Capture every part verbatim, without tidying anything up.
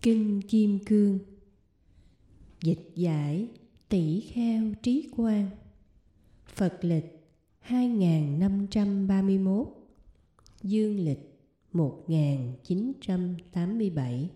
Kinh Kim Cương. Dịch giải Tỷ Kheo Trí Quang. Phật lịch hai nghìn năm trăm ba mươi mốt, dương lịch một nghìn chín trăm tám mươi bảy.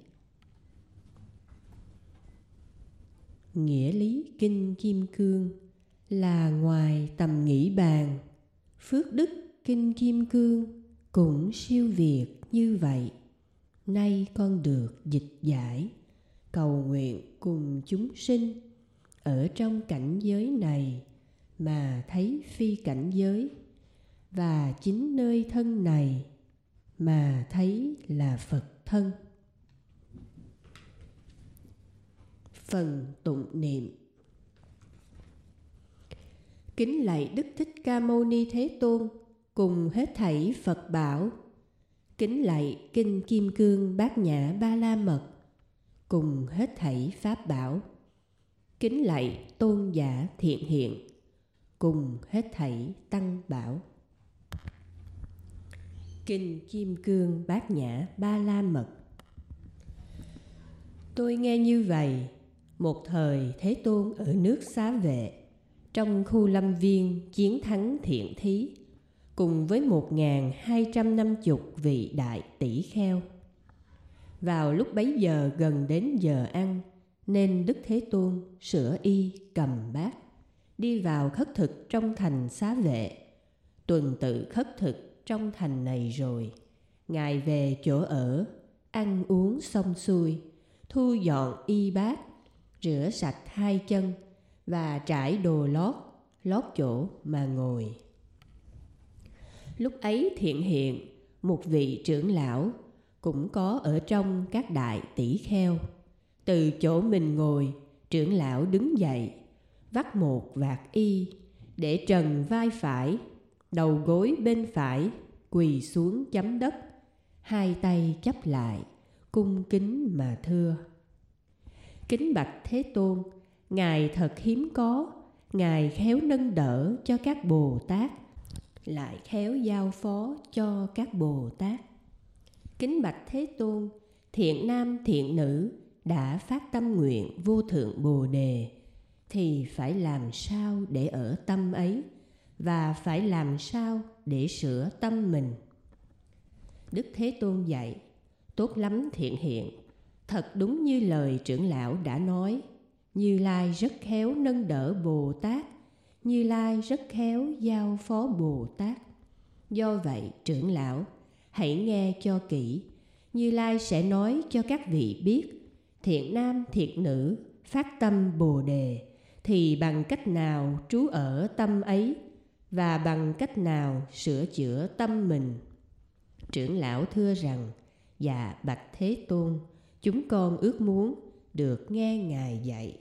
Nghĩa lý Kinh Kim Cương là ngoài tầm nghĩ bàn, phước đức Kinh Kim Cương cũng siêu việt như vậy. Nay con được dịch giải, cầu nguyện cùng chúng sinh ở trong cảnh giới này mà thấy phi cảnh giới, và chính nơi thân này mà thấy là Phật thân. Phần tụng niệm. Kính lạy Đức Thích Ca Mâu Ni Thế Tôn cùng hết thảy Phật bảo. Kính lạy Kinh Kim Cương Bát Nhã Ba La Mật cùng hết thảy Pháp bảo. Kính lạy Tôn giả Thiện Hiện cùng hết thảy Tăng bảo. Kinh Kim Cương Bát Nhã Ba La Mật. Tôi nghe như vậy, một thời Thế Tôn ở nước Xá Vệ, trong khu lâm viên chiến thắng Thiện Thí, cùng với một nghìn hai trăm năm mươi vị đại tỷ kheo. Vào lúc bấy giờ gần đến giờ ăn, nên Đức Thế Tôn sửa y cầm bát, đi vào khất thực trong thành Xá Vệ. Tuần tự khất thực trong thành này rồi, Ngài về chỗ ở, ăn uống xong xuôi, thu dọn y bát, rửa sạch hai chân và trải đồ lót, lót chỗ mà ngồi. Lúc ấy Thiện Hiện, một vị trưởng lão, cũng có ở trong các đại tỷ kheo. Từ chỗ mình ngồi, trưởng lão đứng dậy, vắt một vạt y, để trần vai phải, đầu gối bên phải, quỳ xuống chấm đất, hai tay chắp lại, cung kính mà thưa: Kính bạch Thế Tôn, Ngài thật hiếm có, Ngài khéo nâng đỡ cho các Bồ Tát, lại khéo giao phó cho các Bồ Tát. Kính bạch Thế Tôn, thiện nam thiện nữ đã phát tâm nguyện vô thượng Bồ Đề, thì phải làm sao để ở tâm ấy, và phải làm sao để sửa tâm mình? Đức Thế Tôn dạy: Tốt lắm Thiện Hiện, thật đúng như lời trưởng lão đã nói. Như Lai rất khéo nâng đỡ Bồ Tát, Như Lai rất khéo giao phó Bồ Tát. Do vậy trưởng lão, hãy nghe cho kỹ. Như Lai sẽ nói cho các vị biết, thiện nam thiện nữ phát tâm Bồ Đề, thì bằng cách nào trú ở tâm ấy, và bằng cách nào sửa chữa tâm mình. Trưởng lão thưa rằng: Dạ bạch Thế Tôn, chúng con ước muốn được nghe Ngài dạy.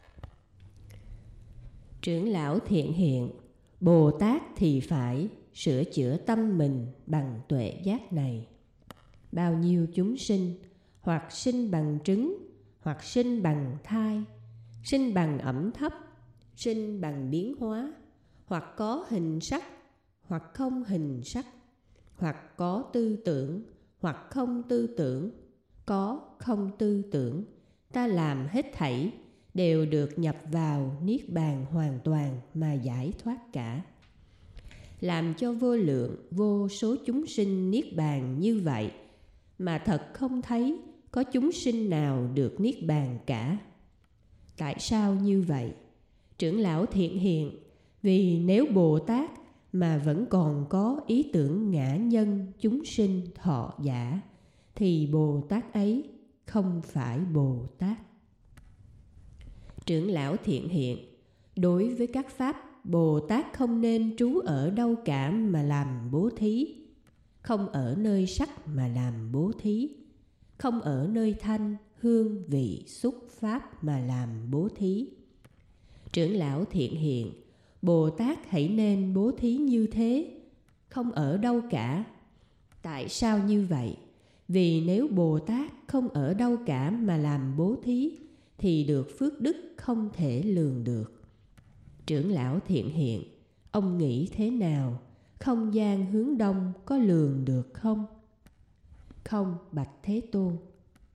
Trưởng lão Thiện Hiện: Bồ Tát thì phải sửa chữa tâm mình bằng tuệ giác này. Bao nhiêu chúng sinh, hoặc sinh bằng trứng, hoặc sinh bằng thai, sinh bằng ẩm thấp, sinh bằng biến hóa, hoặc có hình sắc, hoặc không hình sắc, hoặc có tư tưởng, hoặc không tư tưởng, có không tư tưởng, ta làm hết thảy đều được nhập vào Niết Bàn hoàn toàn mà giải thoát cả. Làm cho vô lượng vô số chúng sinh Niết Bàn như vậy, mà thật không thấy có chúng sinh nào được Niết Bàn cả. Tại sao như vậy? Trưởng lão Thiện Hiện: Vì nếu Bồ Tát mà vẫn còn có ý tưởng ngã nhân chúng sinh thọ giả, thì Bồ Tát ấy không phải Bồ Tát. Trưởng lão Thiện Hiện: Đối với các pháp, Bồ Tát không nên trú ở đâu cả mà làm bố thí. Không ở nơi sắc mà làm bố thí, không ở nơi thanh, hương, vị, xúc, pháp mà làm bố thí. Trưởng lão Thiện Hiện: Bồ Tát hãy nên bố thí như thế, không ở đâu cả. Tại sao như vậy? Vì nếu Bồ Tát không ở đâu cả mà làm bố thí, thì được phước đức không thể lường được. Trưởng lão Thiện Hiện: Ông nghĩ thế nào? Không gian hướng đông có lường được không? Không bạch Thế Tôn.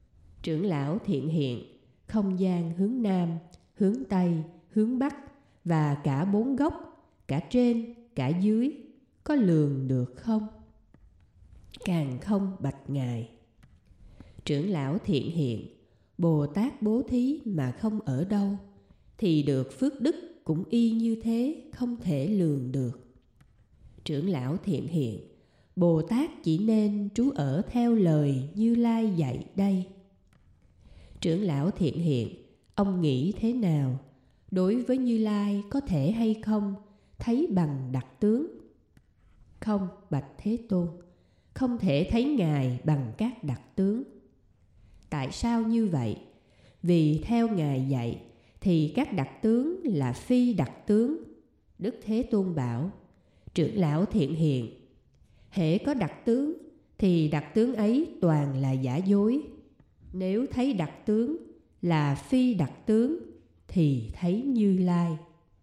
Trưởng lão Thiện Hiện, không gian hướng Nam, hướng Tây, hướng Bắc và cả bốn góc, cả trên, cả dưới, có lường được không? Càng không bạch Ngài. Trưởng lão Thiện Hiện, Bồ Tát bố thí mà không ở đâu, thì được phước đức cũng y như thế, không thể lường được. Trưởng lão Thiện Hiện, Bồ Tát chỉ nên trú ở theo lời Như Lai dạy đây. Trưởng lão Thiện Hiện, ông nghĩ thế nào? Đối với Như Lai có thể hay không thấy bằng đặc tướng? Không, bạch Thế Tôn, không thể thấy Ngài bằng các đặc tướng. Tại sao như vậy? Vì theo Ngài dạy thì các đặc tướng là phi đặc tướng. Đức Thế Tôn bảo, trưởng lão Thiện Hiện, hễ có đặc tướng thì đặc tướng ấy toàn là giả dối. Nếu thấy đặc tướng là phi đặc tướng thì thấy Như Lai.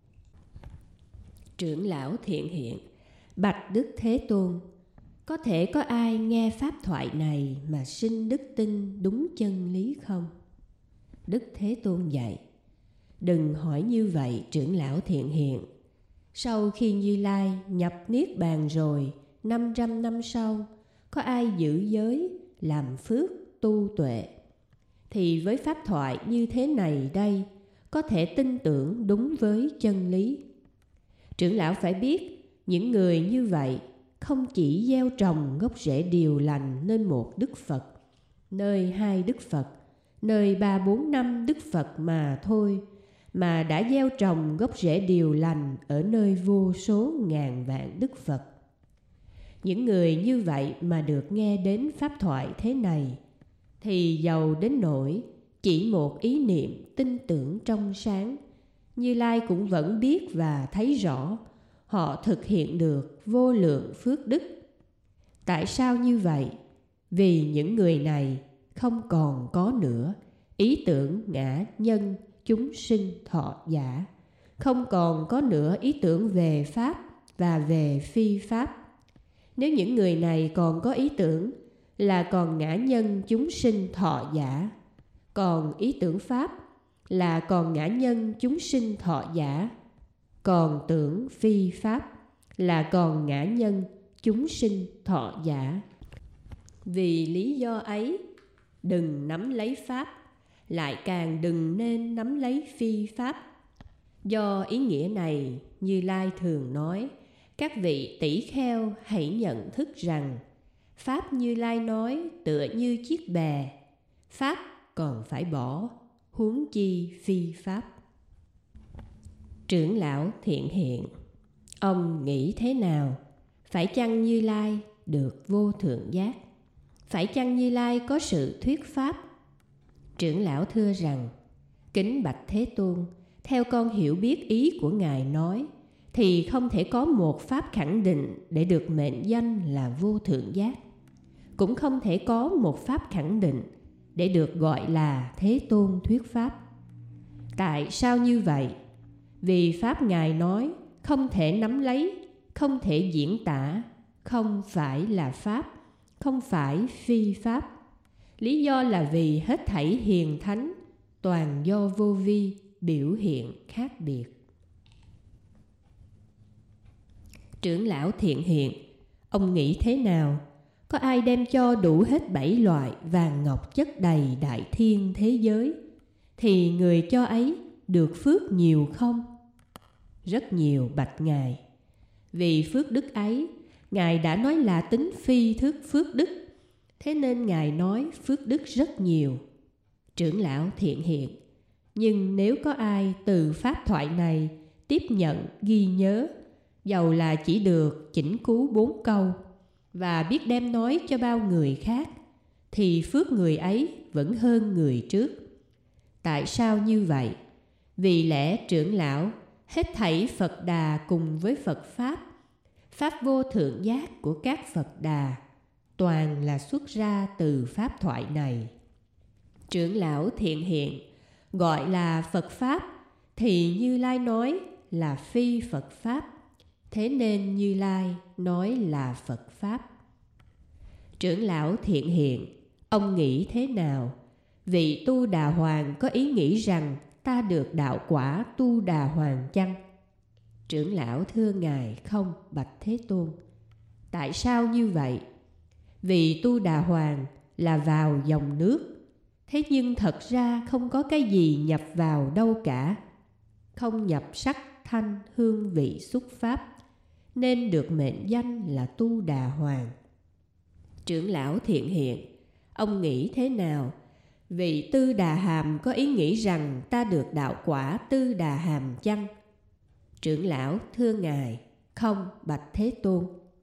Trưởng lão Thiện Hiện, bạch Đức Thế Tôn, có thể có ai nghe pháp thoại này mà sinh đức tin đúng chân lý không? Đức Thế Tôn dạy, đừng hỏi như vậy trưởng lão Thiện Hiện. Sau khi Như Lai nhập Niết Bàn rồi, năm trăm năm sau, có ai giữ giới, làm phước, tu tuệ, thì với pháp thoại như thế này đây, có thể tin tưởng đúng với chân lý. Trưởng lão phải biết, những người như vậy không chỉ gieo trồng gốc rễ điều lành nơi một Đức Phật, nơi hai Đức Phật, nơi ba bốn năm Đức Phật mà thôi, mà đã gieo trồng gốc rễ điều lành ở nơi vô số ngàn vạn Đức Phật. Những người như vậy mà được nghe đến pháp thoại thế này, thì giàu đến nỗi chỉ một ý niệm tin tưởng trong sáng, Như Lai cũng vẫn biết và thấy rõ họ thực hiện được vô lượng phước đức. Tại sao như vậy? Vì những người này không còn có nữa ý tưởng ngã nhân chúng sinh thọ giả, không còn có nữa ý tưởng về pháp và về phi pháp. Nếu những người này còn có ý tưởng là còn ngã nhân chúng sinh thọ giả, còn ý tưởng pháp là còn ngã nhân chúng sinh thọ giả, còn tưởng phi pháp là còn ngã nhân chúng sinh thọ giả. Vì lý do ấy, đừng nắm lấy pháp, lại càng đừng nên nắm lấy phi pháp. Do ý nghĩa này, Như Lai thường nói, các vị tỷ kheo hãy nhận thức rằng, pháp Như Lai nói tựa như chiếc bè, pháp còn phải bỏ, huống chi phi pháp. Trưởng lão Thiện Hiện, ông nghĩ thế nào? Phải chăng Như Lai được vô thượng giác? Phải chăng Như Lai có sự thuyết pháp? Trưởng lão thưa rằng, kính bạch Thế Tôn, theo con hiểu biết ý của Ngài nói, thì không thể có một pháp khẳng định để được mệnh danh là vô thượng giác. Cũng không thể có một pháp khẳng định để được gọi là Thế Tôn thuyết pháp. Tại sao như vậy? Vì pháp Ngài nói không thể nắm lấy, không thể diễn tả, không phải là pháp, không phải phi pháp. Lý do là vì hết thảy hiền thánh toàn do vô vi biểu hiện khác biệt. Trưởng lão Thiện Hiện, ông nghĩ thế nào? Có ai đem cho đủ hết bảy loại vàng ngọc chất đầy đại thiên thế giới, thì người cho ấy được phước nhiều không? Rất nhiều bạch Ngài. Vì phước đức ấy, Ngài đã nói là tính phi thức phước đức, thế nên Ngài nói phước đức rất nhiều. Trưởng lão Thiện Hiện, nhưng nếu có ai từ pháp thoại này tiếp nhận ghi nhớ, dầu là chỉ được chỉnh cứu bốn câu, và biết đem nói cho bao người khác, thì phước người ấy vẫn hơn người trước. Tại sao như vậy? Vì lẽ trưởng lão, hết thảy Phật Đà cùng với Phật Pháp, Pháp vô thượng giác của các Phật Đà, toàn là xuất ra từ pháp thoại này. Trưởng lão Thiện Hiện, gọi là Phật Pháp, thì Như Lai nói là phi Phật Pháp, thế nên Như Lai nói là Phật Pháp. Trưởng lão Thiện Hiện, ông nghĩ thế nào? vị Tu Đà Hoàng có ý nghĩ rằng ta được đạo quả Tu Đà Hoàng chăng? Trưởng lão thưa ngài: không, bạch Thế Tôn. Tại sao như vậy? Vì Tu Đà Hoàng là vào dòng nước, thế nhưng thật ra không có cái gì nhập vào đâu cả, không nhập sắc, thanh, hương, vị, xúc, pháp, nên được mệnh danh là Tu Đà Hoàng. Trưởng lão Thiện Hiện: ông nghĩ thế nào? Vị Tư Đà Hàm có ý nghĩ rằng ta được đạo quả Tư Đà Hàm chăng? Trưởng lão thưa ngài: không, bạch Thế Tôn.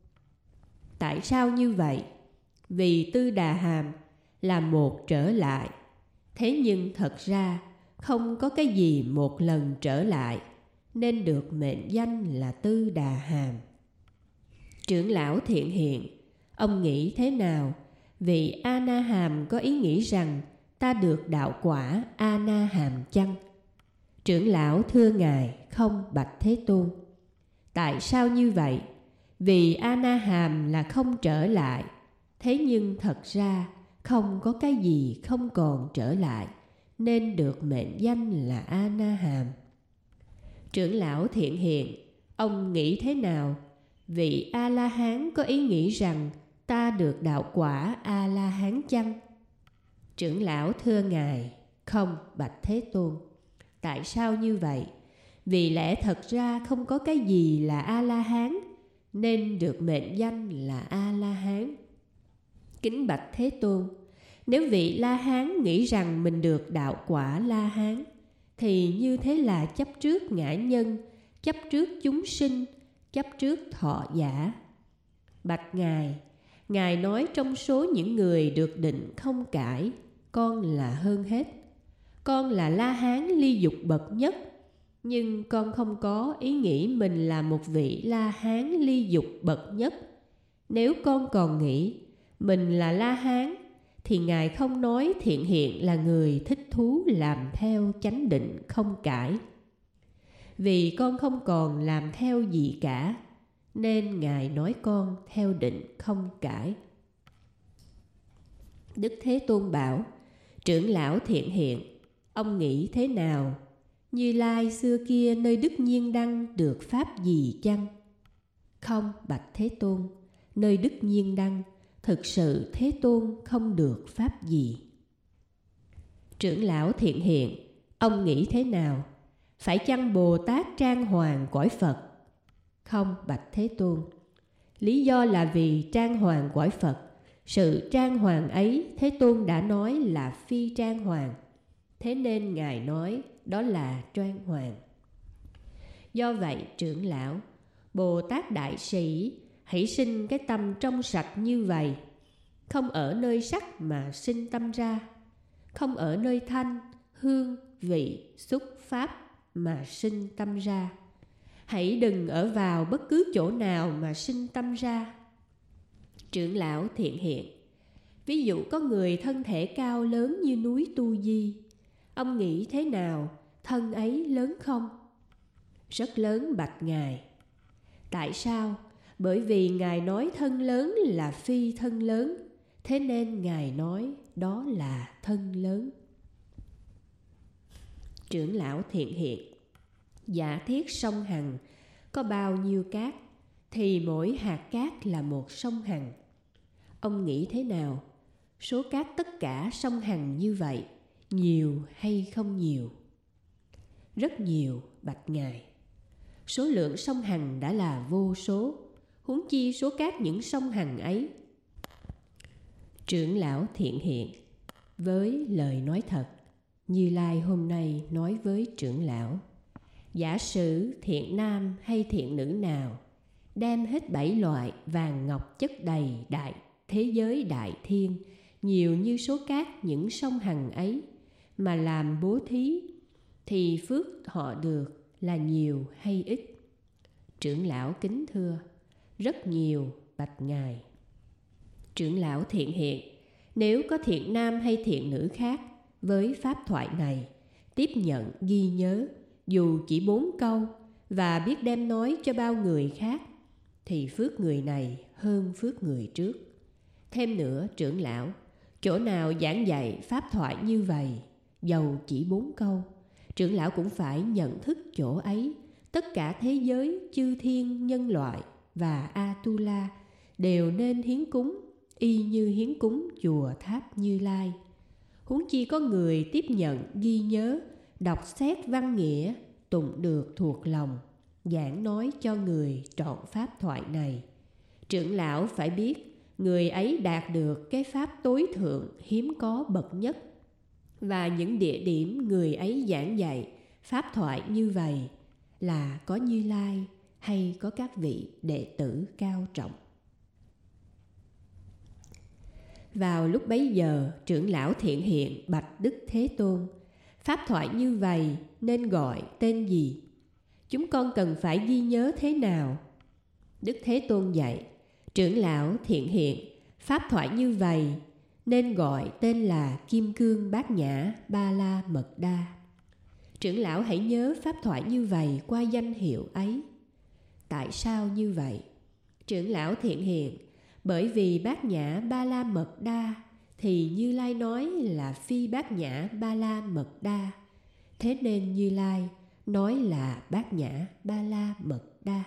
Tại sao như vậy? Vì Tư Đà Hàm là một trở lại, thế nhưng thật ra không có cái gì một lần trở lại, nên được mệnh danh là Tư Đà Hàm. Trưởng lão Thiện Hiện: ông nghĩ thế nào? Vị A Na Hàm có ý nghĩ rằng ta được đạo quả A Na Hàm chăng? Trưởng lão thưa ngài: không, bạch Thế Tôn. Tại sao như vậy? Vì A Na Hàm là không trở lại, thế nhưng thật ra không có cái gì không còn trở lại, nên được mệnh danh là A Na Hàm. Trưởng lão Thiện Hiện: ông nghĩ thế nào? Vị A La Hán có ý nghĩ rằng ta được đạo quả A La Hán chăng? Trưởng lão thưa ngài: không, bạch Thế Tôn. Tại sao như vậy? Vì lẽ thật ra không có cái gì là A La Hán, nên được mệnh danh là A La Hán. Kính bạch Thế Tôn, nếu vị La Hán nghĩ rằng mình được đạo quả La Hán, thì như thế là chấp trước ngã nhân, chấp trước chúng sinh, chấp trước thọ giả. Bạch ngài, ngài nói trong số những người được định không cải, con là hơn hết. Con là La Hán ly dục bậc nhất, nhưng con không có ý nghĩ mình là một vị La Hán ly dục bậc nhất. Nếu con còn nghĩ mình là La Hán, thì ngài không nói Thiện Hiện là người thích thú làm theo chánh định không cải. Vì con không còn làm theo gì cả, nên ngài nói con theo định không cải. Đức Thế Tôn bảo: trưởng lão Thiện Hiện, ông nghĩ thế nào? Như Lai xưa kia nơi Đức Nhiên Đăng được pháp gì chăng? Không, bạch Thế Tôn. Nơi Đức Nhiên Đăng thực sự Thế Tôn không được pháp gì. Trưởng lão Thiện Hiện, ông nghĩ thế nào? Phải chăng Bồ Tát trang hoàng cõi Phật? Không, bạch Thế Tôn. Lý do là vì trang hoàng cõi Phật, sự trang hoàng ấy Thế Tôn đã nói là phi trang hoàng, thế nên ngài nói đó là trang hoàng. Do vậy trưởng lão, Bồ Tát Đại Sĩ hãy sinh cái tâm trong sạch như vậy, không ở nơi sắc mà sinh tâm ra, không ở nơi thanh, hương, vị, xúc, pháp mà sinh tâm ra. Hãy đừng ở vào bất cứ chỗ nào mà sinh tâm ra. Trưởng lão Thiện Hiện, ví dụ có người thân thể cao lớn như núi Tu Di, ông nghĩ thế nào? Thân ấy lớn không? Rất lớn, bạch ngài. Tại sao? Bởi vì ngài nói thân lớn là phi thân lớn, thế nên ngài nói đó là thân lớn. Trưởng lão Thiện Hiện, giả thiết sông Hằng có bao nhiêu cát, thì mỗi hạt cát là một sông Hằng. Ông nghĩ thế nào? Số cát tất cả sông Hằng như vậy, nhiều hay không nhiều? Rất nhiều, bạch ngài. Số lượng sông Hằng đã là vô số, huống chi số cát những sông Hằng ấy. Trưởng lão Thiện Hiện, với lời nói thật, Như Lai hôm nay nói với trưởng lão: giả sử thiện nam hay thiện nữ nào đem hết bảy loại vàng ngọc chất đầy đại thế giới đại thiên, nhiều như số cát những sông Hằng ấy, mà làm bố thí, thì phước họ được là nhiều hay ít? Trưởng lão kính thưa: rất nhiều, bạch ngài. Trưởng lão Thiện Hiện, nếu có thiện nam hay thiện nữ khác với pháp thoại này tiếp nhận ghi nhớ, dù chỉ bốn câu, và biết đem nói cho bao người khác, thì phước người này hơn phước người trước. Thêm nữa trưởng lão, Chỗ nào giảng dạy pháp thoại như vậy, dầu chỉ bốn câu, trưởng lão cũng phải nhận thức chỗ ấy. Tất cả thế giới, chư thiên, nhân loại và Atula đều nên hiến cúng, y như hiến cúng chùa tháp Như Lai. Huống chi có người tiếp nhận, ghi nhớ, đọc xét văn nghĩa, tụng được thuộc lòng, giảng nói cho người trọn pháp thoại này. Trưởng lão phải biết người ấy đạt được cái pháp tối thượng hiếm có bậc nhất, và những địa điểm người ấy giảng dạy pháp thoại như vậy là có Như Lai hay có các vị đệ tử cao trọng. Vào lúc bấy giờ, trưởng lão Thiện Hiện bạch Đức Thế Tôn: pháp thoại như vậy nên gọi tên gì? Chúng con cần phải ghi nhớ thế nào? Đức Thế Tôn dạy: trưởng lão Thiện Hiện, pháp thoại như vậy nên gọi tên là Kim Cương Bát Nhã Ba La Mật Đa. Trưởng lão hãy nhớ pháp thoại như vậy qua danh hiệu ấy. Tại sao như vậy? Trưởng lão Thiện Hiện, bởi vì Bát Nhã Ba La Mật Đa thì Như Lai nói là phi Bát Nhã Ba La Mật Đa, thế nên Như Lai nói là Bát Nhã Ba La Mật Đa.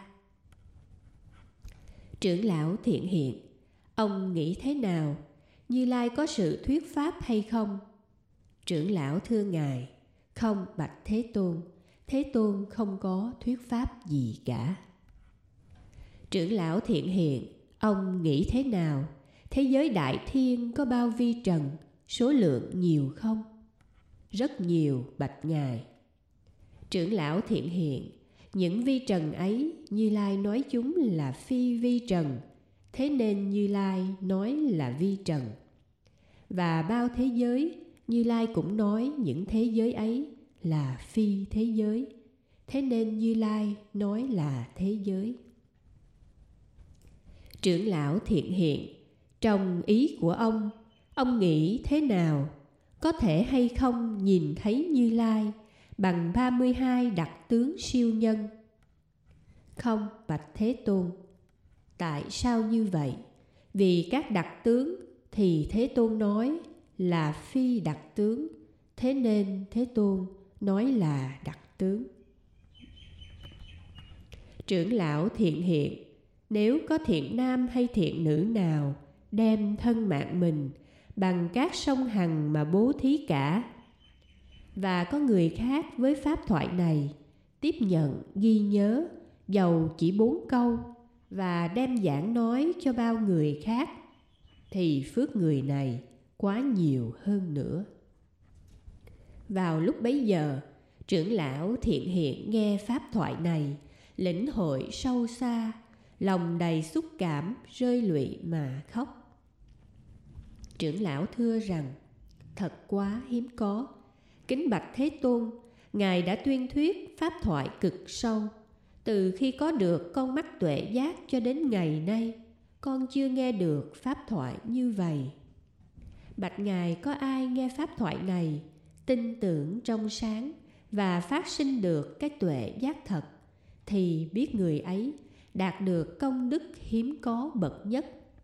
Trưởng lão Thiện Hiện, ông nghĩ thế nào? Như Lai có sự thuyết pháp hay không? Trưởng lão thưa Ngài: không, bạch Thế Tôn, Thế Tôn không có thuyết pháp gì cả. Trưởng lão Thiện Hiện, ông nghĩ thế nào? Thế giới đại thiên có bao vi trần, số lượng nhiều không? Rất nhiều, bạch Ngài. Trưởng lão Thiện Hiện, những vi trần ấy Như Lai nói chúng là phi vi trần, thế nên Như Lai nói là vi trần. Và bao thế giới Như Lai cũng nói những thế giới ấy là phi thế giới, thế nên Như Lai nói là thế giới. Trưởng lão Thiện Hiện, trong ý của ông, ông nghĩ thế nào? Có thể hay không nhìn thấy Như Lai bằng ba mươi hai đặc tướng siêu nhân? Không, bạch Thế Tôn. Tại sao như vậy? Vì các đặc tướng thì Thế Tôn nói là phi đặc tướng, thế nên Thế Tôn nói là đặc tướng. Trưởng lão Thiện Hiện, nếu có thiện nam hay thiện nữ nào đem thân mạng mình bằng các sông hằng mà bố thí cả, và có người khác với pháp thoại này tiếp nhận, ghi nhớ, dầu chỉ bốn câu, và đem giảng nói cho bao người khác, thì phước người này quá nhiều hơn nữa. Vào lúc bấy giờ, trưởng lão Thiện Hiện nghe pháp thoại này, lĩnh hội sâu xa, lòng đầy xúc cảm, rơi lụy mà khóc. Trưởng lão thưa rằng: thật quá hiếm có. Kính bạch Thế Tôn, Ngài đã tuyên thuyết pháp thoại cực sâu. Từ khi có được con mắt tuệ giác cho đến ngày nay, con chưa nghe được pháp thoại như vậy. Bạch Ngài, có ai nghe pháp thoại này, tin tưởng trong sáng và phát sinh được cái tuệ giác thật, thì biết người ấy đạt được công đức hiếm có bậc nhất.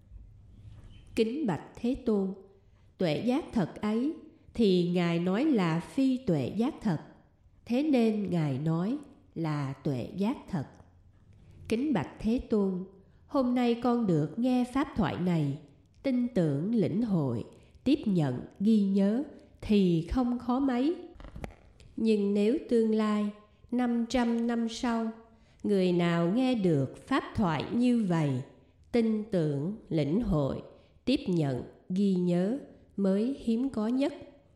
Kính bạch Thế Tôn, tuệ giác thật ấy thì Ngài nói là phi tuệ giác thật, thế nên Ngài nói là tuệ giác thật. Kính bạch Thế Tôn, hôm nay con được nghe pháp thoại này, tin tưởng lĩnh hội, tiếp nhận, ghi nhớ thì không khó mấy. Nhưng nếu tương lai, năm trăm năm sau, người nào nghe được pháp thoại như vậy, tin tưởng, lĩnh hội, tiếp nhận, ghi nhớ mới hiếm có nhất.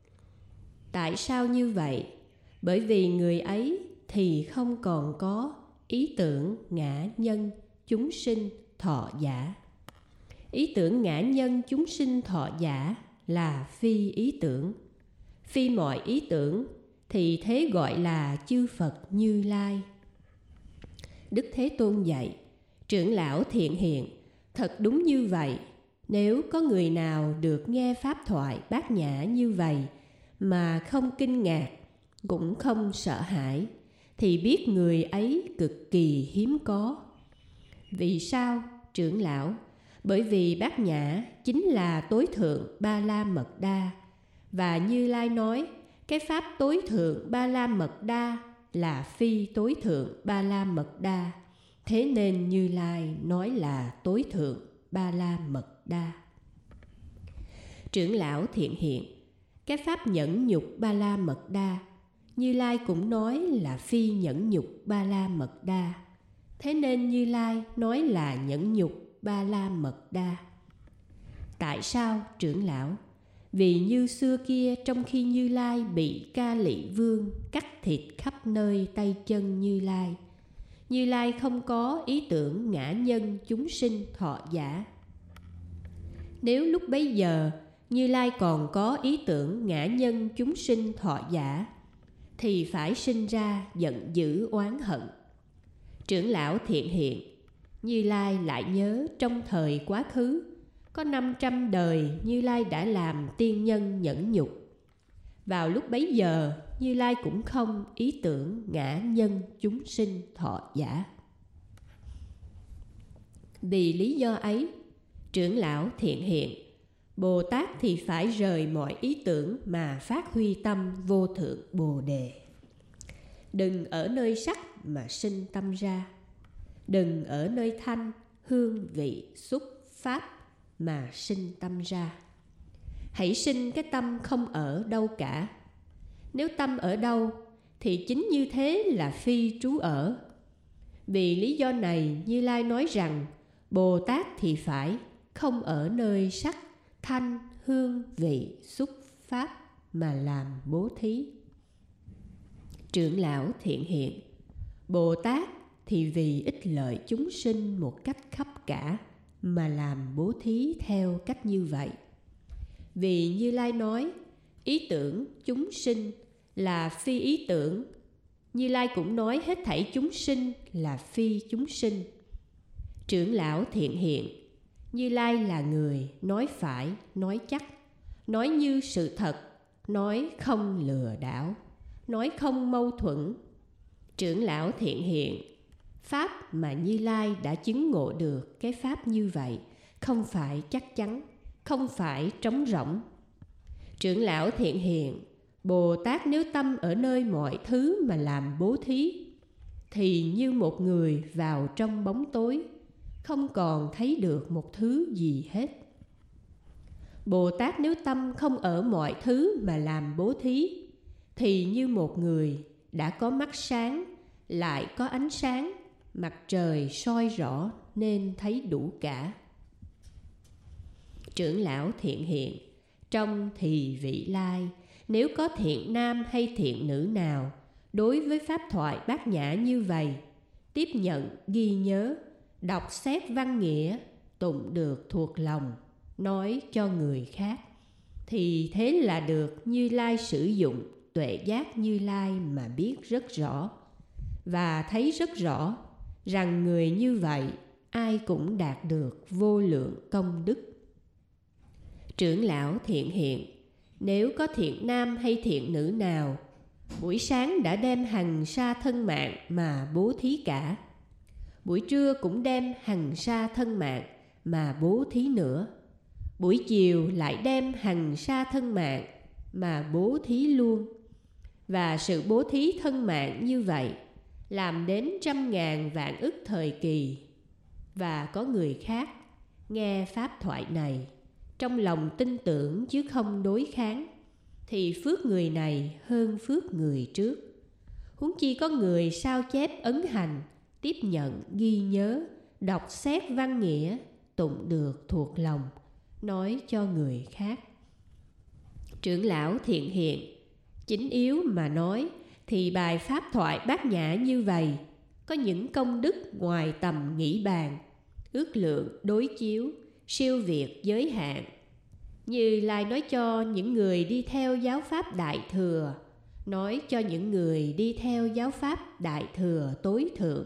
Tại sao như vậy? Bởi vì người ấy thì không còn có ý tưởng ngã nhân, chúng sinh, thọ giả. Ý tưởng ngã nhân, chúng sinh, thọ giả là phi ý tưởng. Phi mọi ý tưởng thì thế gọi là chư Phật Như Lai. Đức Thế Tôn dạy: trưởng lão Thiện Hiện, thật đúng như vậy. Nếu có người nào được nghe pháp thoại bát nhã như vậy mà không kinh ngạc, cũng không sợ hãi, thì biết người ấy cực kỳ hiếm có. Vì sao, trưởng lão? Bởi vì Bát Nhã chính là tối thượng Ba La Mật Đa, và Như Lai nói cái pháp tối thượng Ba La Mật Đa là phi tối thượng Ba La Mật Đa. Thế nên Như Lai nói là tối thượng Ba La Mật Đa. Trưởng lão Thiện Hiện, cái pháp nhẫn nhục Ba La Mật Đa, Như Lai cũng nói là phi nhẫn nhục Ba La Mật Đa. Thế nên Như Lai nói là nhẫn nhục Ba La Mật Đa. Tại sao trưởng lão? Vì như xưa kia, trong khi Như Lai bị Ca Lị Vương cắt thịt khắp nơi tay chân Như Lai, Như Lai không có ý tưởng ngã nhân chúng sinh thọ giả. Nếu lúc bấy giờ Như Lai còn có ý tưởng ngã nhân chúng sinh thọ giả, thì phải sinh ra giận dữ oán hận. Trưởng lão Thiện Hiện, Như Lai lại nhớ trong thời quá khứ, có năm trăm đời Như Lai đã làm tiên nhân nhẫn nhục. Vào lúc bấy giờ, Như Lai cũng không ý tưởng ngã nhân chúng sinh thọ giả. Vì lý do ấy, trưởng lão Thiện Hiện, Bồ Tát thì phải rời mọi ý tưởng mà phát huy tâm vô thượng Bồ Đề. Đừng ở nơi sắc mà sinh tâm ra. Đừng ở nơi thanh, hương, vị, xúc, pháp mà sinh tâm ra. Hãy sinh cái tâm không ở đâu cả. Nếu tâm ở đâu thì chính như thế là phi trú ở. Vì lý do này, Như Lai nói rằng Bồ Tát thì phải không ở nơi sắc, thanh, hương, vị, xúc, pháp mà làm bố thí. Trưởng lão Thiện Hiện, Bồ Tát thì vì ích lợi chúng sinh một cách khắp cả mà làm bố thí theo cách như vậy. Vì Như Lai nói ý tưởng chúng sinh là phi ý tưởng, Như Lai cũng nói hết thảy chúng sinh là phi chúng sinh. Trưởng lão Thiện Hiện, Như Lai là người nói phải, nói chắc, nói như sự thật, nói không lừa đảo, nói không mâu thuẫn. Trưởng lão Thiện Hiện, pháp mà Như Lai đã chứng ngộ được cái pháp như vậy không phải chắc chắn, không phải trống rỗng. Trưởng lão Thiện Hiện, Bồ Tát nếu tâm ở nơi mọi thứ mà làm bố thí, thì như một người vào trong bóng tối, không còn thấy được một thứ gì hết. Bồ Tát nếu tâm không ở mọi thứ mà làm bố thí, thì như một người đã có mắt sáng, lại có ánh sáng, mặt trời soi rõ nên thấy đủ cả. Trưởng lão Thiện Hiện, trong thì vị lai, nếu có thiện nam hay thiện nữ nào đối với pháp thoại Bát Nhã như vậy, tiếp nhận, ghi nhớ, đọc xét văn nghĩa, tụng được thuộc lòng, nói cho người khác, thì thế là được Như Lai sử dụng tuệ giác Như Lai mà biết rất rõ, và thấy rất rõ rằng người như vậy ai cũng đạt được vô lượng công đức. Trưởng lão Thiện Hiện, nếu có thiện nam hay thiện nữ nào buổi sáng đã đem hằng sa thân mạng mà bố thí cả, buổi trưa cũng đem hằng sa thân mạng mà bố thí nữa, buổi chiều lại đem hằng sa thân mạng mà bố thí luôn, và sự bố thí thân mạng như vậy làm đến trăm ngàn vạn ức thời kỳ, và có người khác nghe pháp thoại này trong lòng tin tưởng chứ không đối kháng, thì phước người này hơn phước người trước. Huống chi có người sao chép ấn hành, tiếp nhận, ghi nhớ, đọc xét văn nghĩa, tụng được thuộc lòng, nói cho người khác. Trưởng lão Thiện Hiện, chính yếu mà nói thì bài pháp thoại Bát Nhã như vậy có những công đức ngoài tầm nghĩ bàn, ước lượng, đối chiếu, siêu việt giới hạn. Như Lai nói cho những người đi theo giáo pháp Đại Thừa, nói cho những người đi theo giáo pháp Đại Thừa tối thượng.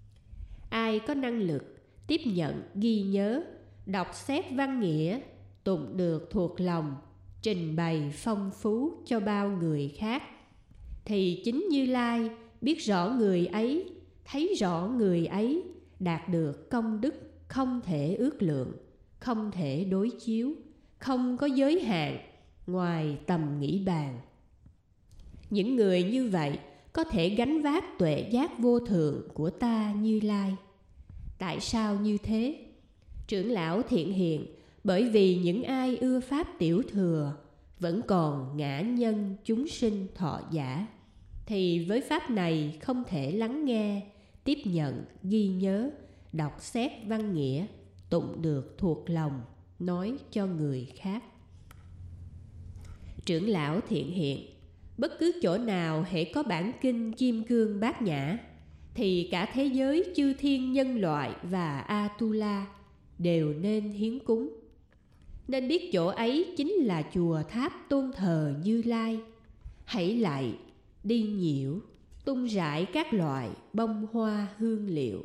Ai có năng lực tiếp nhận, ghi nhớ, đọc xét văn nghĩa, tụng được thuộc lòng, trình bày phong phú cho bao người khác, thì chính Như Lai biết rõ người ấy, thấy rõ người ấy đạt được công đức không thể ước lượng, không thể đối chiếu, không có giới hạn ngoài tầm nghĩ bàn. Những người như vậy có thể gánh vác tuệ giác vô thượng của ta Như Lai. Tại sao như thế? Trưởng lão Thiện Hiện, bởi vì những ai ưa pháp tiểu thừa vẫn còn ngã nhân chúng sinh thọ giả, thì với pháp này không thể lắng nghe, tiếp nhận, ghi nhớ, đọc xét văn nghĩa, tụng được thuộc lòng, nói cho người khác. Trưởng lão Thiện Hiện, bất cứ chỗ nào hễ có bản kinh Kim Cương Bát Nhã, thì cả thế giới chư thiên nhân loại và Atula đều nên hiến cúng. Nên biết chỗ ấy chính là chùa tháp tôn thờ Như Lai. Hãy lại đi nhiễu, tung rải các loại bông hoa hương liệu.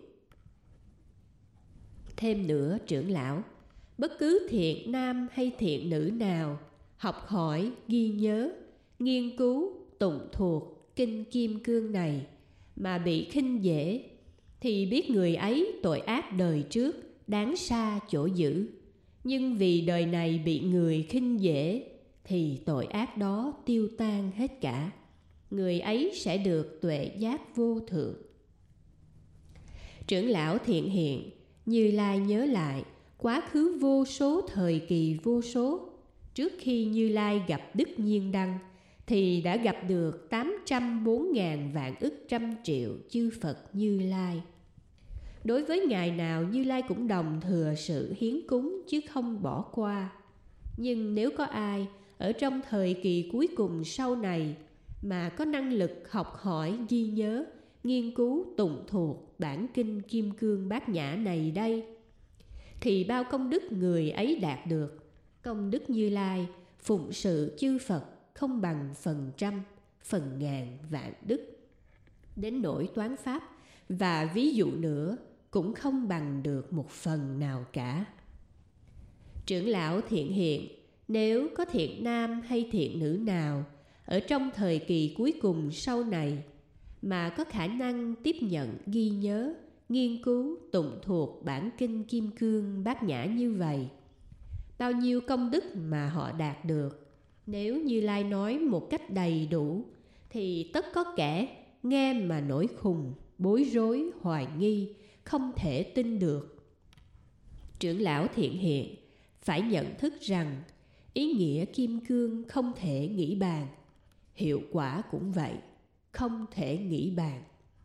Thêm nữa trưởng lão, bất cứ thiện nam hay thiện nữ nào học hỏi, ghi nhớ, nghiên cứu, tụng thuộc kinh Kim Cương này mà bị khinh dễ, thì biết người ấy tội ác đời trước đáng xa chỗ dữ. Nhưng vì đời này bị người khinh dễ, thì tội ác đó tiêu tan hết cả. Người ấy sẽ được tuệ giác vô thượng. Trưởng lão Thiện Hiện, Như Lai nhớ lại quá khứ vô số thời kỳ vô số. Trước khi Như Lai gặp Đức Nhiên Đăng, thì đã gặp được tám trăm bốn ngàn vạn ức trăm triệu chư Phật Như Lai. Đối với ngày nào Như Lai cũng đồng thừa sự hiến cúng chứ không bỏ qua. Nhưng nếu có ai ở trong thời kỳ cuối cùng sau này mà có năng lực học hỏi, ghi nhớ, nghiên cứu, tụng thuộc bản kinh Kim Cương Bát Nhã này đây, thì bao công đức người ấy đạt được. Công đức Như Lai phụng sự chư Phật không bằng phần trăm, phần ngàn vạn đức. Đến nỗi toán pháp và ví dụ nữa cũng không bằng được một phần nào cả. Trưởng lão Thiện Hiện, nếu có thiện nam hay thiện nữ nào ở trong thời kỳ cuối cùng sau này mà có khả năng tiếp nhận, ghi nhớ, nghiên cứu, tụng thuộc bản kinh Kim Cương Bát Nhã như vậy, bao nhiêu công đức mà họ đạt được, nếu Như Lai nói một cách đầy đủ, thì tất có kẻ nghe mà nổi khùng, bối rối, hoài nghi, không thể tin được. Trưởng lão Thiện Hiện phải nhận thức rằng ý nghĩa kim cương không thể nghĩ bàn, hiệu quả cũng vậy, không thể nghĩ bàn.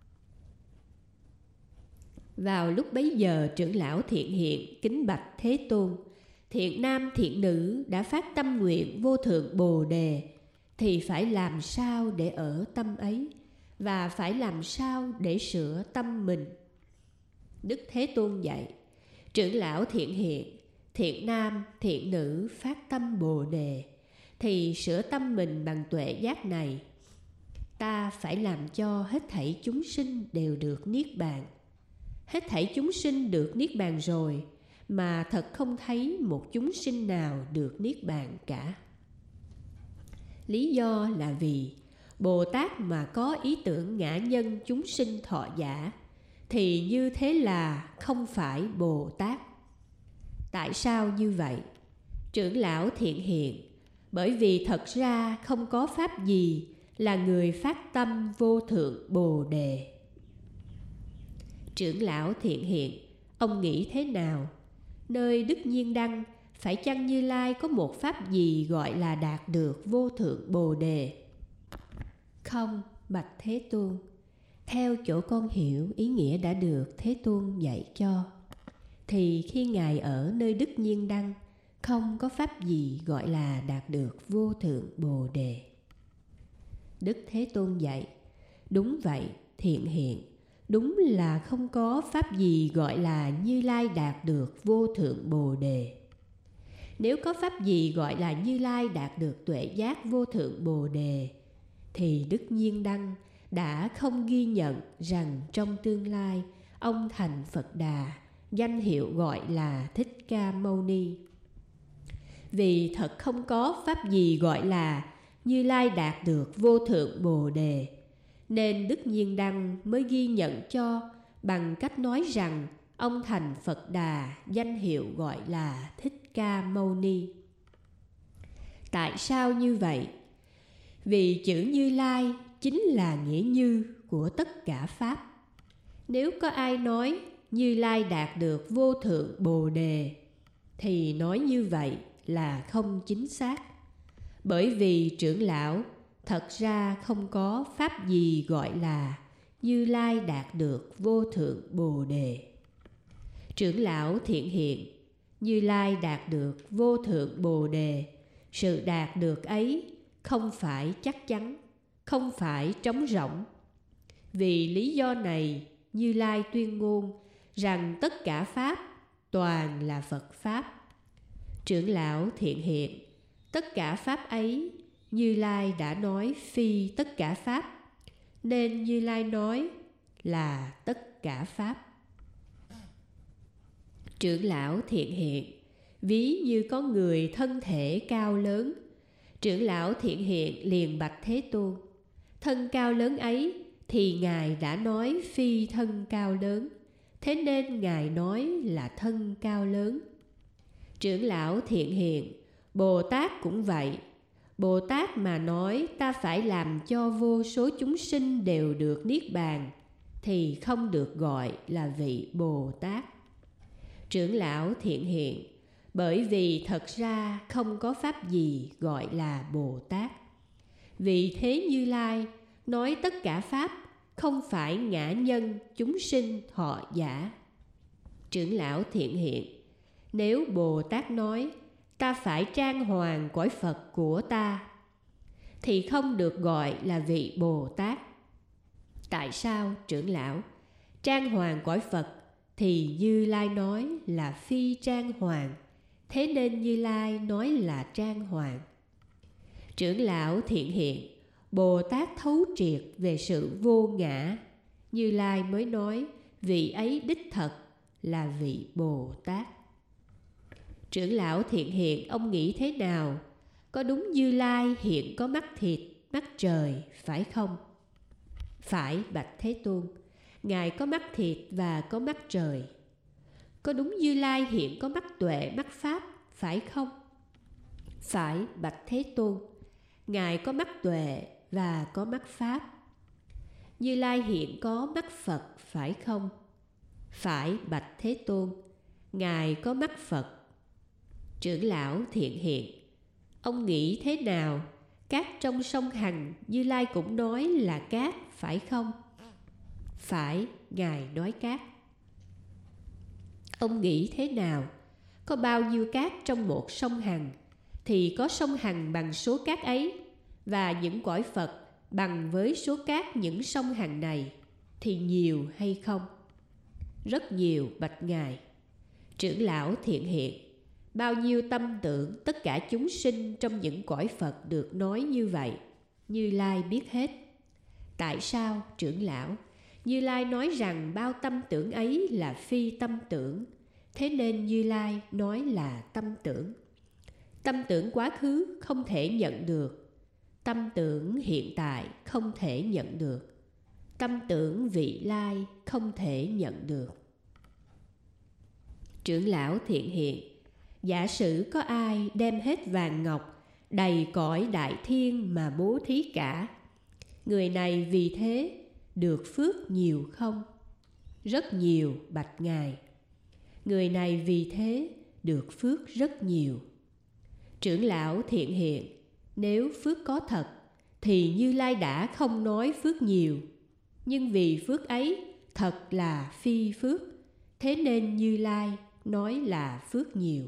Vào lúc bấy giờ, trưởng lão Thiện Hiện kính bạch Thế Tôn: thiện nam thiện nữ đã phát tâm nguyện vô thượng Bồ Đề, thì phải làm sao để ở tâm ấy, và phải làm sao để sửa tâm mình? Đức Thế Tôn dạy: trưởng lão Thiện Hiện, thiện nam thiện nữ phát tâm Bồ Đề, thì sửa tâm mình bằng tuệ giác này. Ta phải làm cho hết thảy chúng sinh đều được niết bàn. Hết thảy chúng sinh được niết bàn rồi, mà thật không thấy một chúng sinh nào được niết bàn cả. Lý do là vì Bồ Tát mà có ý tưởng ngã nhân chúng sinh thọ giả, thì như thế là không phải Bồ Tát. Tại sao như vậy? Trưởng lão Thiện Hiện, bởi vì thật ra không có pháp gì là người phát tâm vô thượng Bồ Đề. Trưởng lão Thiện Hiện, ông nghĩ thế nào? Nơi Đức Nhiên Đăng, phải chăng Như Lai có một pháp gì gọi là đạt được vô thượng Bồ Đề? Không, bạch Thế Tôn. Theo chỗ con hiểu ý nghĩa đã được Thế Tôn dạy cho, thì khi Ngài ở nơi Đức Nhiên Đăng, không có pháp gì gọi là đạt được vô thượng Bồ Đề. Đức Thế Tôn dạy: đúng vậy, Thiện Hiện, đúng là không có pháp gì gọi là Như Lai đạt được vô thượng Bồ Đề. Nếu có pháp gì gọi là Như Lai đạt được tuệ giác vô thượng Bồ Đề, thì Đức Nhiên Đăng đã không ghi nhận rằng trong tương lai ông thành Phật Đà, danh hiệu gọi là Thích Ca Mâu Ni. Vì thật không có pháp gì gọi là Như Lai đạt được vô thượng Bồ Đề, nên Đức Nhiên Đăng mới ghi nhận cho bằng cách nói rằng ông thành Phật Đà, danh hiệu gọi là Thích Ca Mâu Ni. Tại sao như vậy? Vì chữ Như Lai chính là nghĩa như của tất cả Pháp. Nếu có ai nói Như Lai đạt được vô thượng Bồ Đề, thì nói như vậy là không chính xác. Bởi vì trưởng lão, thật ra không có Pháp gì gọi là Như Lai đạt được vô thượng Bồ Đề. Trưởng lão thiện hiện, Như Lai đạt được vô thượng Bồ Đề. Sự đạt được ấy không phải chắc chắn, không phải trống rỗng. Vì lý do này, Như Lai tuyên ngôn rằng tất cả Pháp toàn là Phật Pháp. Trưởng lão thiện hiện, tất cả Pháp ấy Như Lai đã nói phi tất cả Pháp, nên Như Lai nói là tất cả Pháp. Trưởng lão thiện hiện, ví như có người thân thể cao lớn. Trưởng lão thiện hiện liền bạch Thế Tôn: thân cao lớn ấy thì Ngài đã nói phi thân cao lớn, thế nên Ngài nói là thân cao lớn. Trưởng lão thiện hiện, Bồ Tát cũng vậy. Bồ Tát mà nói ta phải làm cho vô số chúng sinh đều được niết bàn, thì không được gọi là vị Bồ Tát. Trưởng lão thiện hiện, bởi vì thật ra không có Pháp gì gọi là Bồ Tát. Vì thế Như Lai nói tất cả Pháp không phải ngã nhân chúng sinh thọ giả. Trưởng lão thiện hiện, nếu Bồ Tát nói ta phải trang hoàng cõi Phật của ta, thì không được gọi là vị Bồ Tát. Tại sao trưởng lão? Trang hoàng cõi Phật thì Như Lai nói là phi trang hoàng, thế nên Như Lai nói là trang hoàng. Trưởng lão thiện hiện, Bồ Tát thấu triệt về sự vô ngã, Như Lai mới nói vị ấy đích thật là vị Bồ Tát. Trưởng lão thiện hiện, ông nghĩ thế nào? Có đúng Như Lai hiện có mắt thịt, mắt trời, phải không? Phải, bạch Thế Tôn. Ngài có mắt thịt và có mắt trời. Có đúng Như Lai hiện có mắt tuệ, mắt pháp, phải không? Phải, bạch Thế Tôn. Ngài có mắt tuệ và có mắt pháp. Như Lai hiện có mắt Phật, phải không? Phải, bạch Thế Tôn. Ngài có mắt Phật. Trưởng lão thiện hiện, ông nghĩ thế nào? Cát trong sông Hằng, Như Lai cũng nói là cát, phải không? Phải, Ngài nói cát. Ông nghĩ thế nào? Có bao nhiêu cát trong một sông Hằng, thì có sông Hằng bằng số cát ấy, và những cõi Phật bằng với số cát những sông Hằng này, thì nhiều hay không? Rất nhiều, bạch Ngài. Trưởng lão thiện hiện, bao nhiêu tâm tưởng tất cả chúng sinh trong những cõi Phật được nói như vậy, Như Lai biết hết. Tại sao, trưởng lão? Như Lai nói rằng bao tâm tưởng ấy là phi tâm tưởng, thế nên Như Lai nói là tâm tưởng. Tâm tưởng quá khứ không thể nhận được, tâm tưởng hiện tại không thể nhận được, tâm tưởng vị lai không thể nhận được. Trưởng lão thiện hiện, giả sử có ai đem hết vàng ngọc đầy cõi đại thiên mà bố thí cả, người này vì thế được phước nhiều không? Rất nhiều, bạch Ngài. Người này vì thế được phước rất nhiều. Trưởng lão thiện hiện, nếu phước có thật thì Như Lai đã không nói phước nhiều, nhưng vì phước ấy thật là phi phước, thế nên Như Lai nói là phước nhiều.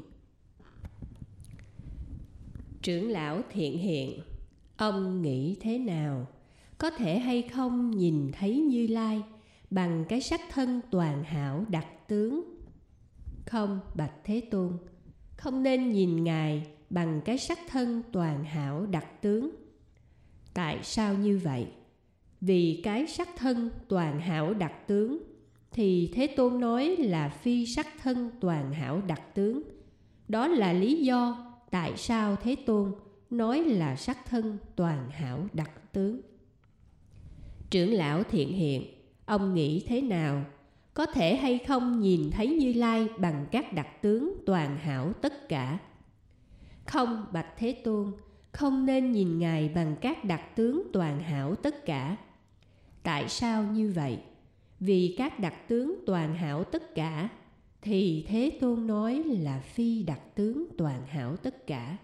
Trưởng lão thiện hiện, ông nghĩ thế nào? Có thể hay không nhìn thấy Như Lai bằng cái sắc thân toàn hảo đặc tướng? Không, bạch Thế Tôn. Không nên nhìn Ngài bằng cái sắc thân toàn hảo đặc tướng. Tại sao như vậy? Vì cái sắc thân toàn hảo đặc tướng thì Thế Tôn nói là phi sắc thân toàn hảo đặc tướng. Đó là lý do tại sao Thế Tôn nói là sắc thân toàn hảo đặc tướng. Trưởng lão thiện hiện, ông nghĩ thế nào? có thể hay không nhìn thấy Như Lai bằng các đặc tướng toàn hảo tất cả? Không, bạch Thế Tôn, không nên nhìn Ngài bằng các đặc tướng toàn hảo tất cả. Tại sao như vậy? Vì các đặc tướng toàn hảo tất cả thì Thế Tôn nói là phi đặc tướng toàn hảo tất cả.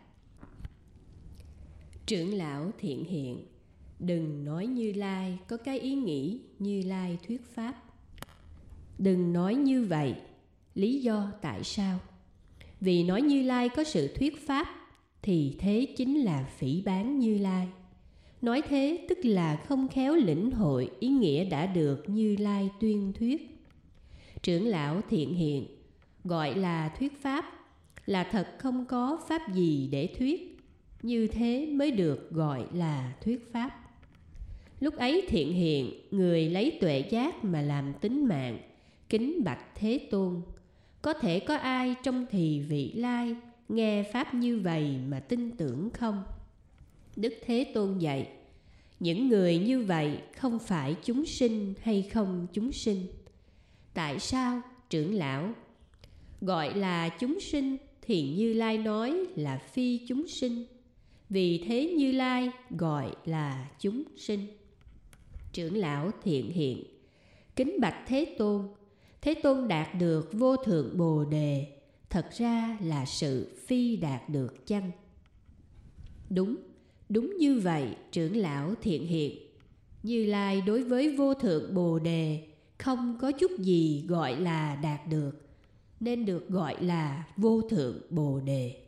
Trưởng lão Thiện Hiện, đừng nói Như Lai có cái ý nghĩ Như Lai thuyết pháp. Đừng nói như vậy. Lý do tại sao? Vì nói Như Lai có sự thuyết pháp thì thế chính là phỉ báng Như Lai. Nói thế tức là không khéo lĩnh hội ý nghĩa đã được Như Lai tuyên thuyết. Trưởng lão Thiện Hiện, gọi là thuyết pháp là thật không có pháp gì để thuyết, như thế mới được gọi là thuyết pháp. Lúc ấy Thiện Hiện, người lấy tuệ giác mà làm tính mạng, kính bạch Thế Tôn, có thể có ai trong thì vị lai nghe pháp như vậy mà tin tưởng không? Đức Thế Tôn dạy, những người như vậy không phải chúng sinh hay không chúng sinh? Tại sao, trưởng lão? Gọi là chúng sinh thì Như Lai nói là phi chúng sinh, vì thế Như Lai gọi là chúng sinh. Trưởng lão Thiện Hiện, kính bạch Thế Tôn, Thế Tôn đạt được vô thượng Bồ Đề, thật ra là sự phi đạt được chăng? Đúng, đúng như vậy, trưởng lão Thiện Hiện. Như Lai đối với vô thượng Bồ Đề không có chút gì gọi là đạt được, nên được gọi là vô thượng Bồ Đề.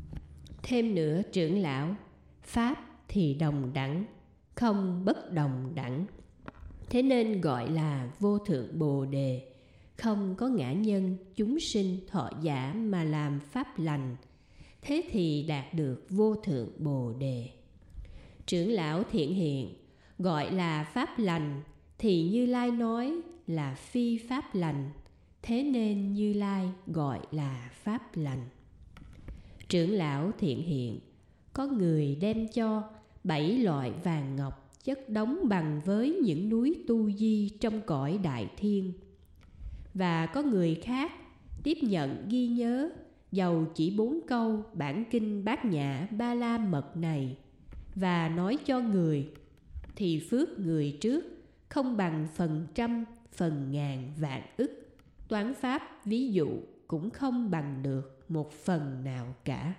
Thêm nữa, trưởng lão, pháp thì đồng đẳng, không bất đồng đẳng, thế nên gọi là vô thượng Bồ Đề. Không có ngã nhân, chúng sinh, thọ giả mà làm pháp lành, thế thì đạt được vô thượng Bồ Đề. Trưởng lão Thiện Hiện, gọi là pháp lành thì Như Lai nói là phi pháp lành, thế nên Như Lai gọi là pháp lành. Trưởng lão Thiện Hiện, có người đem cho bảy loại vàng ngọc chất đóng bằng với những núi tu di trong cõi đại thiên, và có người khác tiếp nhận ghi nhớ dầu chỉ bốn câu bản kinh Bát Nhã Ba La Mật này và nói cho người, thì phước người trước không bằng phần trăm, phần ngàn, vạn ức. Toán pháp ví dụ cũng không bằng được một phần nào cả.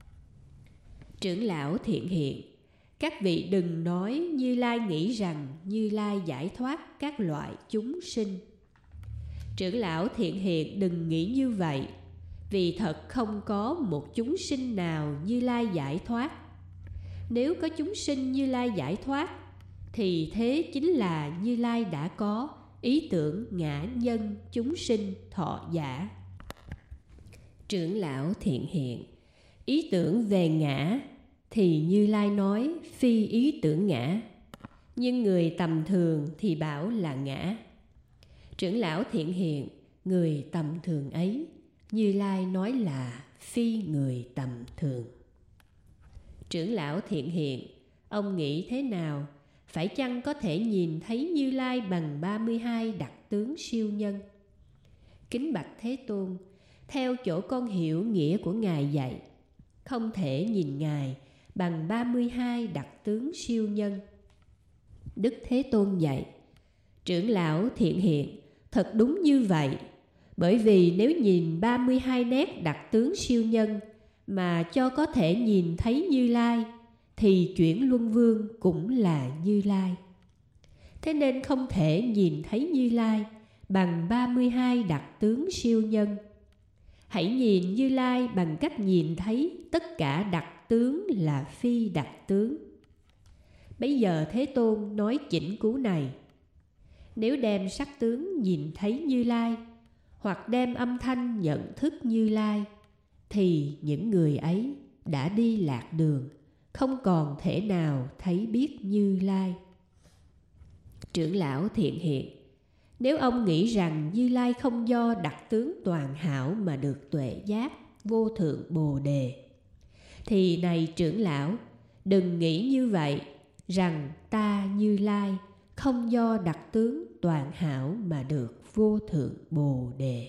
Trưởng lão Thiện Hiện, các vị đừng nói Như Lai nghĩ rằng Như Lai giải thoát các loại chúng sinh. Trưởng lão Thiện Hiện đừng nghĩ như vậy, vì thật không có một chúng sinh nào Như Lai giải thoát. Nếu có chúng sinh Như Lai giải thoát, thì thế chính là Như Lai đã có ý tưởng ngã nhân, chúng sinh, thọ giả. Trưởng lão Thiện Hiện, ý tưởng về ngã thì Như Lai nói phi ý tưởng ngã, nhưng người tầm thường thì bảo là ngã. Trưởng lão Thiện Hiện, người tầm thường ấy Như Lai nói là phi người tầm thường. Trưởng lão Thiện Hiện, ông nghĩ thế nào? Phải chăng có thể nhìn thấy Như Lai bằng ba mươi hai đặc tướng siêu nhân? Kính bạch Thế Tôn, theo chỗ con hiểu nghĩa của Ngài dạy, không thể nhìn Ngài bằng ba mươi hai đặc tướng siêu nhân. Đức Thế Tôn dạy, trưởng lão Thiện Hiện, thật đúng như vậy. Bởi vì nếu nhìn ba mươi hai nét đặc tướng siêu nhân mà cho có thể nhìn thấy Như Lai, thì chuyển luân vương cũng là Như Lai. Thế nên không thể nhìn thấy Như Lai bằng ba mươi hai đặc tướng siêu nhân. Hãy nhìn Như Lai bằng cách nhìn thấy tất cả đặc tướng là phi đặc tướng. Bây giờ Thế Tôn nói chỉnh cú này. Nếu đem sắc tướng nhìn thấy Như Lai, hoặc đem âm thanh nhận thức Như Lai, thì những người ấy đã đi lạc đường, không còn thể nào thấy biết Như Lai. Trưởng lão Thiện Hiện, nếu ông nghĩ rằng Như Lai không do đặc tướng toàn hảo mà được tuệ giác vô thượng Bồ Đề, thì này trưởng lão, đừng nghĩ như vậy, rằng ta Như Lai không do đặc tướng toàn hảo mà được vô thượng Bồ Đề.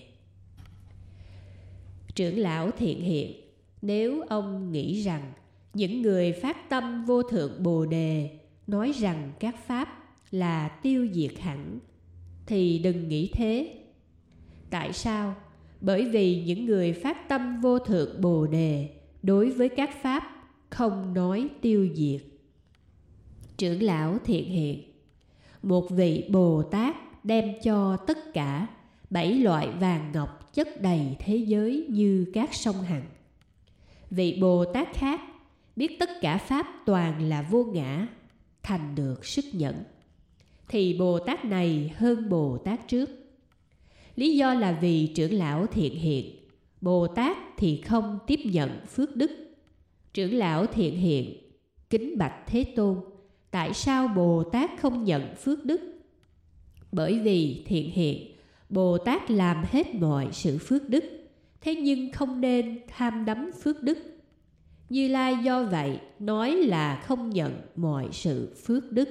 Trưởng lão Thiện Hiện, nếu ông nghĩ rằng những người phát tâm vô thượng Bồ Đề nói rằng các pháp là tiêu diệt hẳn, thì đừng nghĩ thế. Tại sao? Bởi vì những người phát tâm vô thượng Bồ Đề đối với các pháp không nói tiêu diệt. Trưởng lão Thiện Hiện, một vị Bồ Tát đem cho tất cả bảy loại vàng ngọc chất đầy thế giới như các sông Hằng. Vị Bồ Tát khác biết tất cả pháp toàn là vô ngã, thành được sức nhẫn, thì Bồ Tát này hơn Bồ Tát trước. Lý do là vì trưởng lão Thiện Hiện, Bồ Tát thì không tiếp nhận phước đức. Trưởng lão Thiện Hiện kính bạch Thế Tôn, tại sao Bồ Tát không nhận phước đức? Bởi vì Thiện Hiện, Bồ Tát làm hết mọi sự phước đức, thế nhưng không nên tham đắm phước đức. Như Lai do vậy nói là không nhận mọi sự phước đức.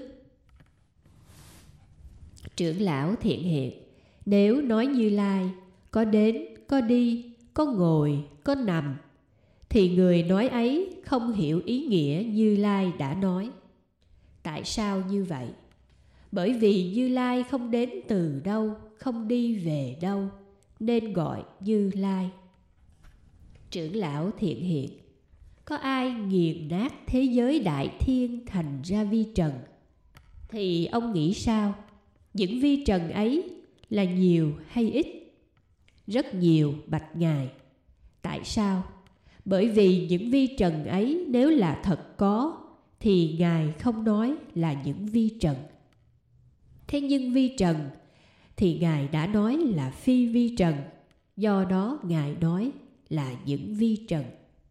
Trưởng lão Thiện Hiện, nếu nói Như Lai có đến, có đi, có ngồi, có nằm, thì người nói ấy không hiểu ý nghĩa Như Lai đã nói. Tại sao như vậy? Bởi vì Như Lai không đến từ đâu, không đi về đâu, nên gọi Như Lai. Trưởng lão Thiện Hiện, có ai nghiền nát thế giới đại thiên thành ra vi trần, thì ông nghĩ sao? Những vi trần ấy là nhiều hay ít? Rất nhiều, bạch Ngài. Tại sao? Bởi vì những vi trần ấy nếu là thật có, thì Ngài không nói là những vi trần. Thế nhưng vi trần thì Ngài đã nói là phi vi trần, do đó Ngài nói là những vi trần.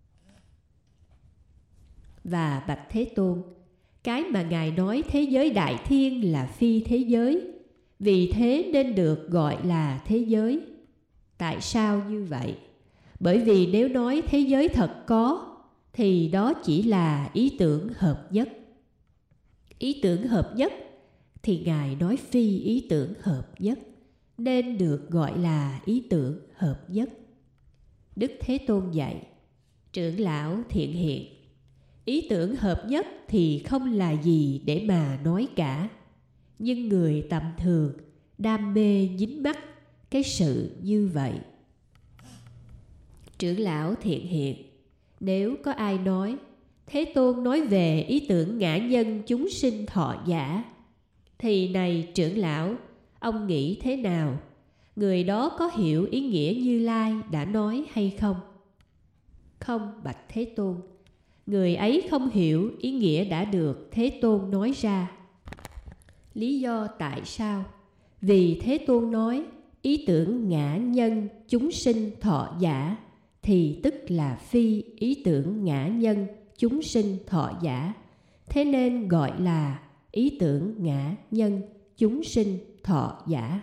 Và bạch Thế Tôn, cái mà Ngài nói thế giới đại thiên là phi thế giới, vì thế nên được gọi là thế giới. Tại sao như vậy? Bởi vì nếu nói thế giới thật có, thì đó chỉ là ý tưởng hợp nhất. Ý tưởng hợp nhất thì Ngài nói phi ý tưởng hợp nhất, nên được gọi là ý tưởng hợp nhất. Đức Thế Tôn dạy, trưởng lão Thiện Hiện, ý tưởng hợp nhất thì không là gì để mà nói cả. Nhưng người tầm thường đam mê dính mắc cái sự như vậy. Trưởng lão Thiện Hiện, nếu có ai nói Thế Tôn nói về ý tưởng ngã nhân chúng sinh thọ giả, thì này trưởng lão, ông nghĩ thế nào? Người đó có hiểu ý nghĩa Như Lai đã nói hay không? Không, bạch Thế Tôn. Người ấy không hiểu ý nghĩa đã được Thế Tôn nói ra. Lý do tại sao? Vì Thế Tôn nói ý tưởng ngã nhân chúng sinh thọ giả, thì tức là phi ý tưởng ngã nhân chúng sinh thọ giả, thế nên gọi là ý tưởng ngã nhân chúng sinh thọ giả.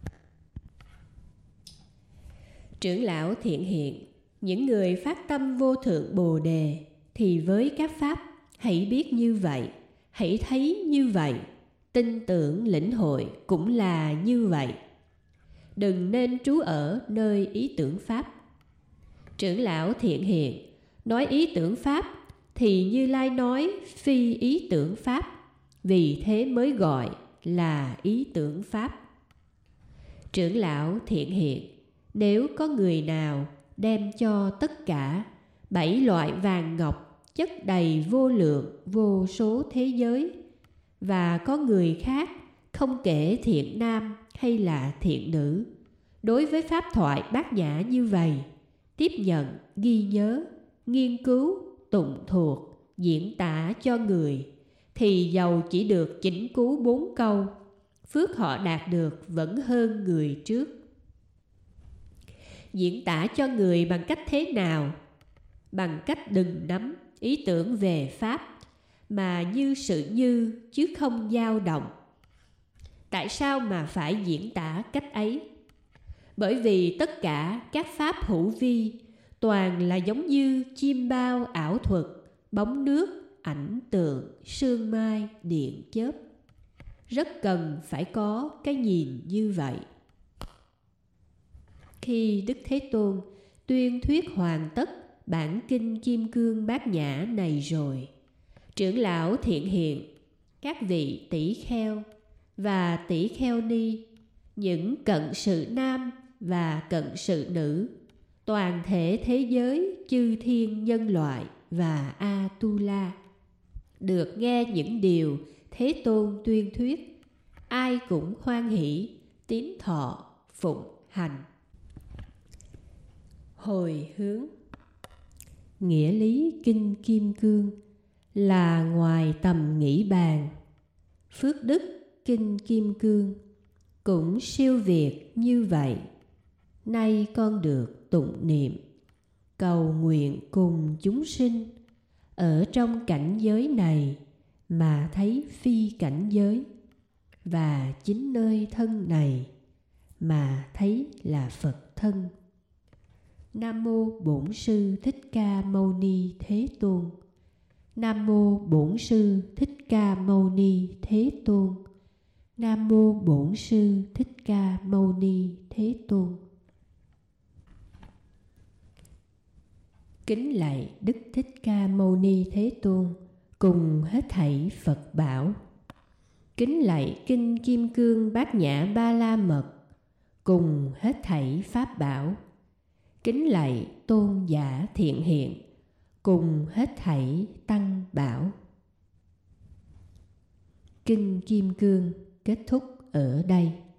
Trưởng lão Thiện Hiện, những người phát tâm vô thượng Bồ Đề thì với các pháp hãy biết như vậy, hãy thấy như vậy, tin tưởng lĩnh hội cũng là như vậy. Đừng nên trú ở nơi ý tưởng pháp. Trưởng lão Thiện Hiện, nói ý tưởng pháp thì Như Lai nói phi ý tưởng pháp, vì thế mới gọi là ý tưởng pháp. Trưởng lão Thiện Hiện, nếu có người nào đem cho tất cả bảy loại vàng ngọc chất đầy vô lượng vô số thế giới, và có người khác không kể thiện nam hay là thiện nữ, đối với pháp thoại bát nhã như vậy, tiếp nhận, ghi nhớ, nghiên cứu, tụng thuộc, diễn tả cho người, thì dầu chỉ được chỉnh cứu bốn câu, phước họ đạt được vẫn hơn người trước. Diễn tả cho người bằng cách thế nào? Bằng cách đừng nắm ý tưởng về pháp, mà như sự như chứ không dao động. Tại sao mà phải diễn tả cách ấy? Bởi vì tất cả các pháp hữu vi toàn là giống như chim bao ảo thuật, bóng nước, ảnh tượng, sương mai, điện chớp. rất cần phải có cái nhìn như vậy. Khi Đức Thế Tôn tuyên thuyết hoàn tất bản kinh Kim Cương Bát Nhã này rồi, trưởng lão Thiện Hiện, các vị tỷ kheo và tỷ kheo ni, những cận sự nam và cận sự nữ, toàn thể thế giới chư thiên nhân loại và Atula được nghe những điều Thế Tôn tuyên thuyết, ai cũng hoan hỷ, tín thọ, phụng hành. Hồi hướng. Nghĩa lý kinh Kim Cương là ngoài tầm nghĩ bàn. Phước đức kinh Kim Cương cũng siêu việt như vậy. Nay con được tụng niệm, cầu nguyện cùng chúng sinh ở trong cảnh giới này mà thấy phi cảnh giới, và chính nơi thân này mà thấy là Phật thân. Nam mô Bổn Sư Thích Ca Mâu Ni Thế Tôn. Nam mô Bổn Sư Thích Ca Mâu Ni Thế Tôn. Nam mô Bổn Sư Thích Ca Mâu Ni Thế Tôn. Kính lạy Đức Thích Ca Mâu Ni Thế Tôn cùng hết thảy Phật bảo. Kính lạy kinh Kim Cương Bát Nhã Ba La Mật cùng hết thảy Pháp bảo. Kính lạy Tôn giả Thiện Hiện cùng hết thảy Tăng bảo. Kinh Kim Cương kết thúc ở đây.